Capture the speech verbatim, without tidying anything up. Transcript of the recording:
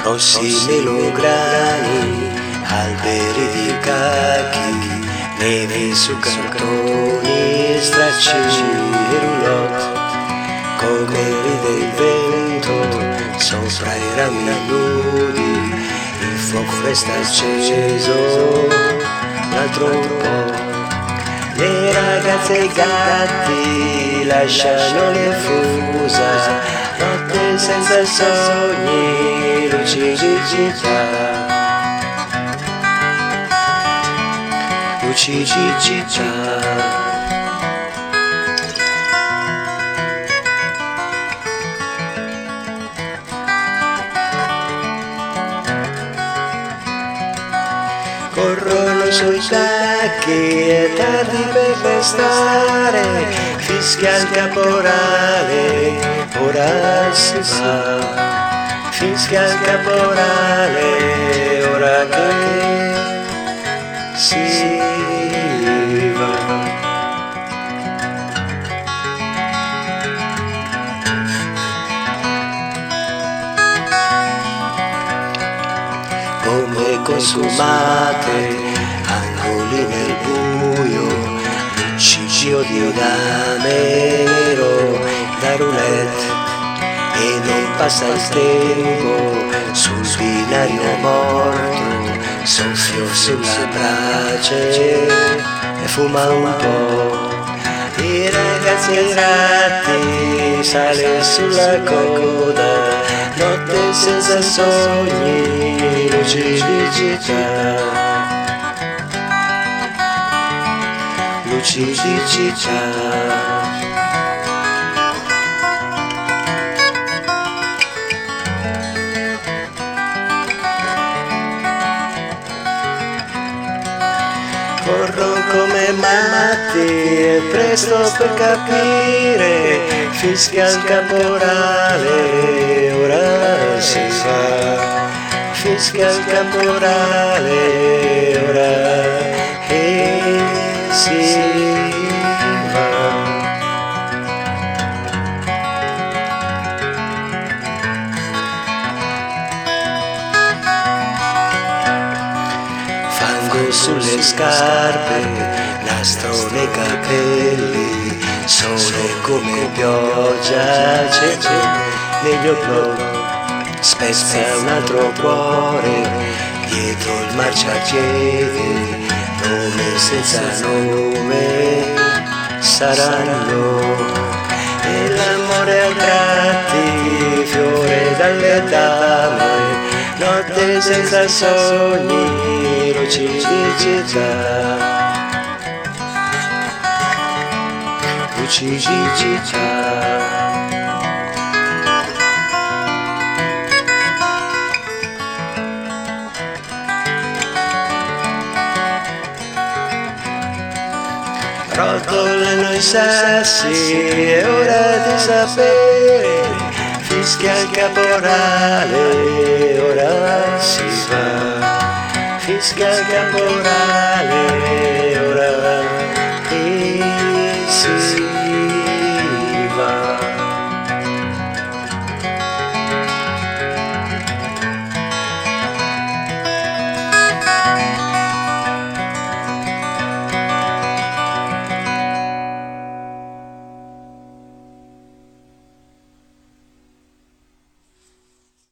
fossi melograni, alberi di cacchi, neve su cartoni, stracci e roulotte, come ride il vento sopra i rami nudi, il fuoco resta acceso un altro po'. Le ragazze e i gatti lasciano le fusa, notte senza sogni, luci di città, luci di città. Corrono sui tacchi, è tardi per restare, fischia il caporale, ora si va, fischia il caporale, ora che si va. Come consumate, angoli nel buio, luccicio di dame nero da roulette, e non passa il tempo sul binario morto, soffio sulla brace e fuma un po'. I ragazzi e i ratti sale sulla coda, notte senza sogni, luci di città, luci di città. Corro come matti e presto per capire, fischia il caporale, ora si fa, fischia il caporale, ora e si va. Fango sulle scarpe, nastro nei capelli, sole come pioggia c'è negli oblò, spezza un altro cuore dietro il marciapiede, nome senza nome saranno, e l'amore a tratti fiore dalle dame, notte senza sogni, luci di città, luci di città. Rotolano i sassi, è ora di sapere, fischia il caporale, ora si va, fischia il caporale.